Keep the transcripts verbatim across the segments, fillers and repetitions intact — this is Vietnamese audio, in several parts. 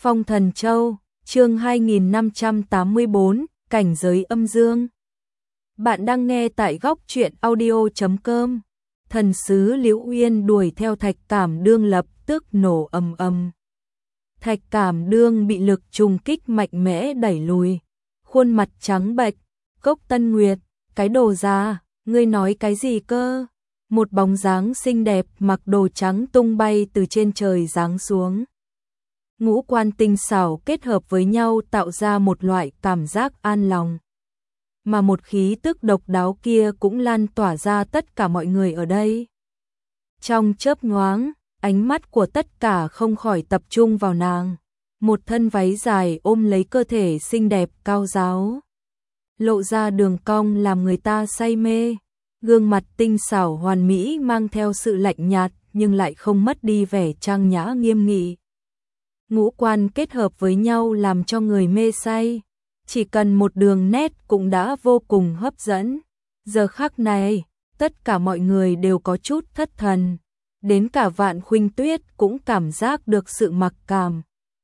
Phong Thần Châu, chương hai nghìn năm trăm tám mươi bốn, cảnh giới âm dương. Bạn đang nghe tại góc truyện audio chấm com. Thần sứ Liễu Uyên đuổi theo Thạch Cảm Đương lập tức nổ ầm ầm. Thạch Cảm Đương bị lực trùng kích mạnh mẽ đẩy lùi, khuôn mặt trắng bệch. Cốc Tân Nguyệt, cái đồ già, ngươi nói cái gì cơ? Một bóng dáng xinh đẹp mặc đồ trắng tung bay từ trên trời giáng xuống. Ngũ quan tinh xảo kết hợp với nhau tạo ra một loại cảm giác an lòng. Mà một khí tức độc đáo kia cũng lan tỏa ra tất cả mọi người ở đây. Trong chớp nhoáng, ánh mắt của tất cả không khỏi tập trung vào nàng. Một thân váy dài ôm lấy cơ thể xinh đẹp cao ráo, lộ ra đường cong làm người ta say mê. Gương mặt tinh xảo hoàn mỹ mang theo sự lạnh nhạt nhưng lại không mất đi vẻ trang nhã nghiêm nghị. Ngũ quan kết hợp với nhau làm cho người mê say, chỉ cần một đường nét cũng đã vô cùng hấp dẫn. Giờ khắc này, tất cả mọi người đều có chút thất thần, đến cả Vạn Khuynh Tuyết cũng cảm giác được sự mặc cảm.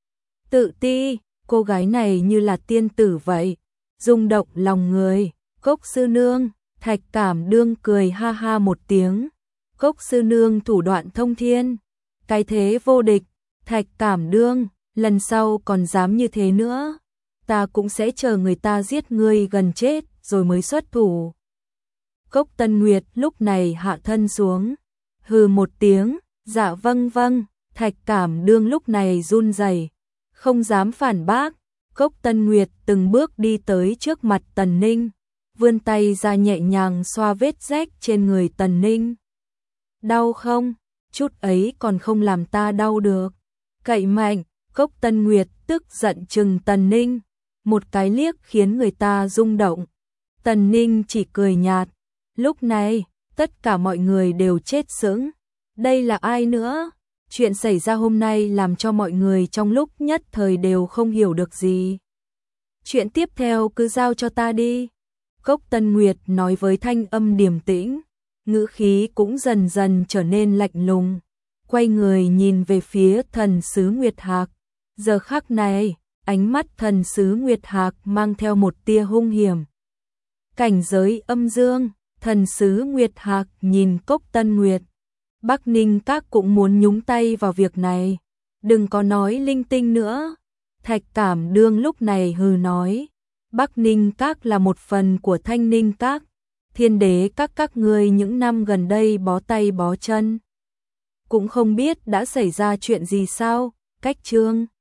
Tự ti, cô gái này như là tiên tử vậy, rung động lòng người. Cốc sư nương, Thạch Cảm Đương cười ha ha một tiếng. Cốc sư nương thủ đoạn thông thiên, cái thế vô địch. Thạch Cảm Đương, lần sau còn dám như thế nữa, ta cũng sẽ chờ người ta giết ngươi gần chết rồi mới xuất thủ. Cốc Tân Nguyệt lúc này hạ thân xuống, hừ một tiếng, dạ vâng vâng. Thạch Cảm Đương lúc này run rẩy, không dám phản bác. Cốc Tân Nguyệt từng bước đi tới trước mặt Tần Ninh, vươn tay ra nhẹ nhàng xoa vết rách trên người Tần Ninh. Đau không? Chút ấy còn không làm ta đau được. Cậy mạnh. Cốc Tân Nguyệt tức giận trừng Tần Ninh, một cái liếc khiến người ta rung động. Tần Ninh chỉ cười nhạt. Lúc này, tất cả mọi người đều chết sững. Đây là ai nữa? Chuyện xảy ra hôm nay làm cho mọi người trong lúc nhất thời đều không hiểu được gì. Chuyện tiếp theo cứ giao cho ta đi. Cốc Tân Nguyệt nói với thanh âm điềm tĩnh, ngữ khí cũng dần dần trở nên lạnh lùng. Quay người nhìn về phía thần sứ Nguyệt Hạc. Giờ khắc này, ánh mắt thần sứ Nguyệt Hạc mang theo một tia hung hiểm. Cảnh giới âm dương, thần sứ Nguyệt Hạc nhìn Cốc Tân Nguyệt. Bắc Ninh Các cũng muốn nhúng tay vào việc này. Đừng có nói linh tinh nữa. Thạch Cảm Đương lúc này hừ nói. Bắc Ninh Các là một phần của Thanh Ninh Các. Thiên đế các các ngươi những năm gần đây bó tay bó chân, cũng không biết đã xảy ra chuyện gì sao? Cách chương